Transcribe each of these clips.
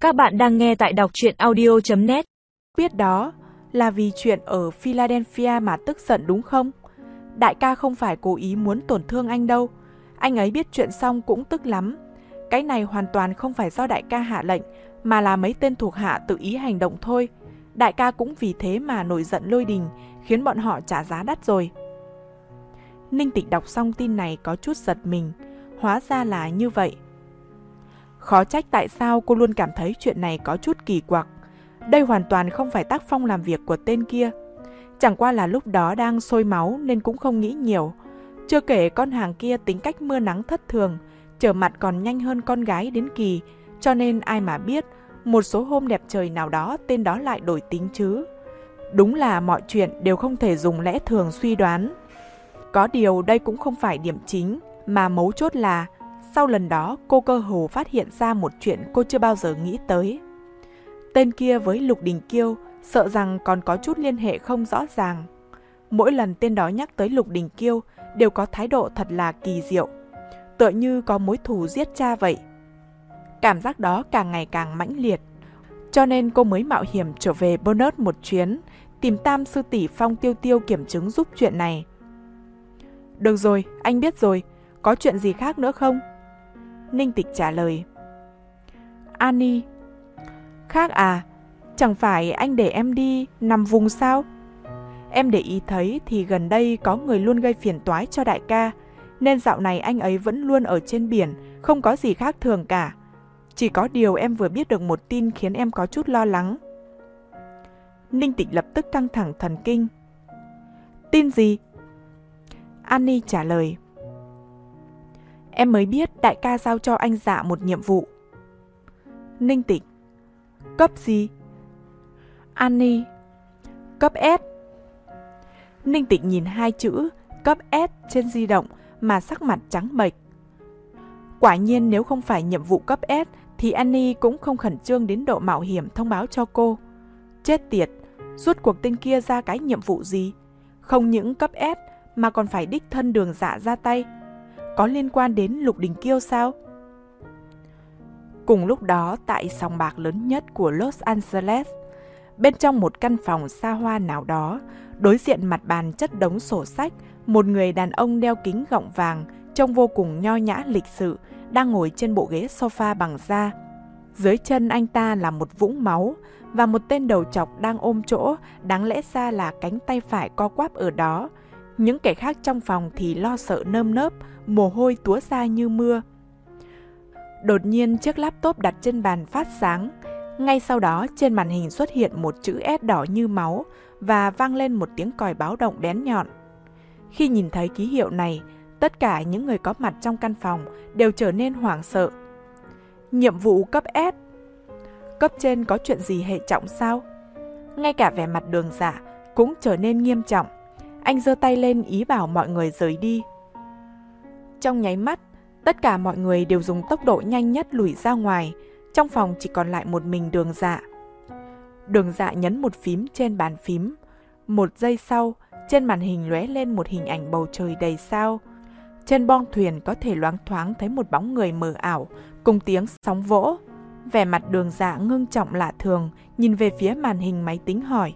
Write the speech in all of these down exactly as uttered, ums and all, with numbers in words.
Các bạn đang nghe tại đọc truyện audio chấm net. Biết đó là vì chuyện ở Philadelphia mà tức giận đúng không? Đại ca không phải cố ý muốn tổn thương anh đâu. Anh ấy biết chuyện xong cũng tức lắm. Cái này hoàn toàn không phải do đại ca hạ lệnh, mà là mấy tên thuộc hạ tự ý hành động thôi. Đại ca cũng vì thế mà nổi giận lôi đình, khiến bọn họ trả giá đắt rồi. Ninh Tịch đọc xong tin này có chút giật mình. Hóa ra là như vậy. Khó trách tại sao cô luôn cảm thấy chuyện này có chút kỳ quặc. Đây hoàn toàn không phải tác phong làm việc của tên kia. Chẳng qua là lúc đó đang sôi máu nên cũng không nghĩ nhiều. Chưa kể con hàng kia tính cách mưa nắng thất thường, trở mặt còn nhanh hơn con gái đến kỳ, cho nên ai mà biết một số hôm đẹp trời nào đó tên đó lại đổi tính chứ. Đúng là mọi chuyện đều không thể dùng lẽ thường suy đoán. Có điều đây cũng không phải điểm chính, mà mấu chốt là sau lần đó cô cơ hồ phát hiện ra một chuyện cô chưa bao giờ nghĩ tới. Tên kia với Lục Đình Kiêu sợ rằng còn có chút liên hệ không rõ ràng. Mỗi lần tên đó nhắc tới Lục Đình Kiêu đều có thái độ thật là kỳ diệu, tựa như có mối thù giết cha vậy. Cảm giác đó càng ngày càng mãnh liệt, cho nên cô mới mạo hiểm trở về Bernard một chuyến, tìm Tam sư tỷ Phong Tiêu Tiêu kiểm chứng giúp chuyện này. Được rồi, anh biết rồi, có chuyện gì khác nữa không? Ninh Tịch trả lời. Annie. Khác à? Chẳng phải anh để em đi nằm vùng sao? Em để ý thấy thì gần đây có người luôn gây phiền toái cho đại ca, nên dạo này anh ấy vẫn luôn ở trên biển, không có gì khác thường cả. Chỉ có điều em vừa biết được một tin khiến em có chút lo lắng. Ninh Tịch lập tức căng thẳng thần kinh. Tin gì? Annie trả lời. Em mới biết đại ca giao cho anh Dạ một nhiệm vụ. Ninh Tịch. Cấp gì? Annie. Cấp S. Ninh Tịch nhìn hai chữ cấp S trên di động mà sắc mặt trắng bệch. Quả nhiên nếu không phải nhiệm vụ cấp S thì Annie cũng không khẩn trương đến độ mạo hiểm thông báo cho cô. Chết tiệt, rốt cuộc tên kia ra cái nhiệm vụ gì? Không những cấp S mà còn phải đích thân Đường Dạ ra tay. Có liên quan đến Lục Đình Kiêu sao? Cùng lúc đó tại sòng bạc lớn nhất của Los Angeles, bên trong một căn phòng xa hoa nào đó, đối diện mặt bàn chất đống sổ sách, một người đàn ông đeo kính gọng vàng, trông vô cùng nho nhã lịch sự, đang ngồi trên bộ ghế sofa bằng da. Dưới chân anh ta là một vũng máu, và một tên đầu trọc đang ôm chỗ, đáng lẽ ra là cánh tay phải co quắp ở đó. Những kẻ khác trong phòng thì lo sợ nơm nớp, mồ hôi túa ra như mưa. Đột nhiên chiếc laptop đặt trên bàn phát sáng. Ngay sau đó trên màn hình xuất hiện một chữ S đỏ như máu và vang lên một tiếng còi báo động bén nhọn. Khi nhìn thấy ký hiệu này, tất cả những người có mặt trong căn phòng đều trở nên hoảng sợ. Nhiệm vụ cấp S. Cấp trên có chuyện gì hệ trọng sao? Ngay cả vẻ mặt Đường Dạ cũng trở nên nghiêm trọng. Anh giơ tay lên ý bảo mọi người rời đi. Trong nháy mắt, tất cả mọi người đều dùng tốc độ nhanh nhất lùi ra ngoài. Trong phòng chỉ còn lại một mình Đường Dạ. Đường Dạ nhấn một phím trên bàn phím. Một giây sau, trên màn hình lóe lên một hình ảnh bầu trời đầy sao. Trên boong thuyền có thể loáng thoáng thấy một bóng người mờ ảo, cùng tiếng sóng vỗ. Vẻ mặt Đường Dạ ngưng trọng lạ thường, nhìn về phía màn hình máy tính hỏi.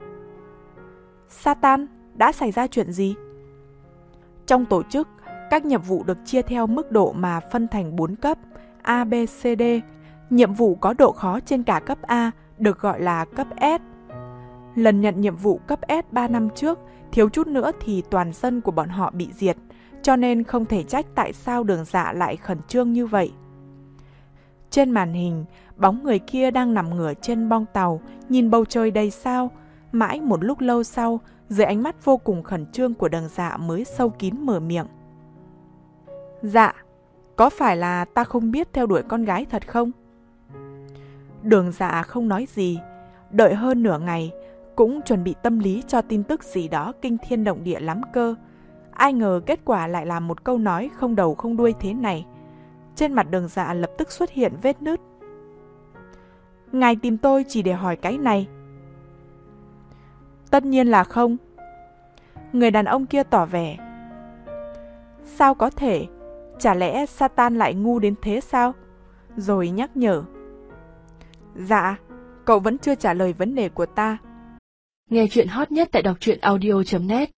Satan, đã xảy ra chuyện gì? Trong tổ chức, các nhiệm vụ được chia theo mức độ mà phân thành bốn cấp A, B, C, D. Nhiệm vụ có độ khó trên cả cấp A được gọi là cấp S. Lần nhận nhiệm vụ cấp S ba năm trước, thiếu chút nữa thì toàn dân của bọn họ bị diệt, cho nên không thể trách tại sao Đường Dạ lại khẩn trương như vậy. Trên màn hình, bóng người kia đang nằm ngửa trên boong tàu, nhìn bầu trời đầy sao. Mãi một lúc lâu sau, dưới ánh mắt vô cùng khẩn trương của Đường Dạ mới sâu kín mở miệng. Dạ, có phải là ta không biết theo đuổi con gái thật không? Đường Dạ không nói gì, đợi hơn nửa ngày, cũng chuẩn bị tâm lý cho tin tức gì đó kinh thiên động địa lắm cơ. Ai ngờ kết quả lại là một câu nói không đầu không đuôi thế này. Trên mặt Đường Dạ lập tức xuất hiện vết nứt. Ngài tìm tôi chỉ để hỏi cái này. Tất nhiên là không. Người đàn ông kia tỏ vẻ. Sao có thể? Chả lẽ Satan lại ngu đến thế sao? Rồi nhắc nhở. Dạ, cậu vẫn chưa trả lời vấn đề của ta. Nghe chuyện hot nhất tại đọc truyện audio chấm net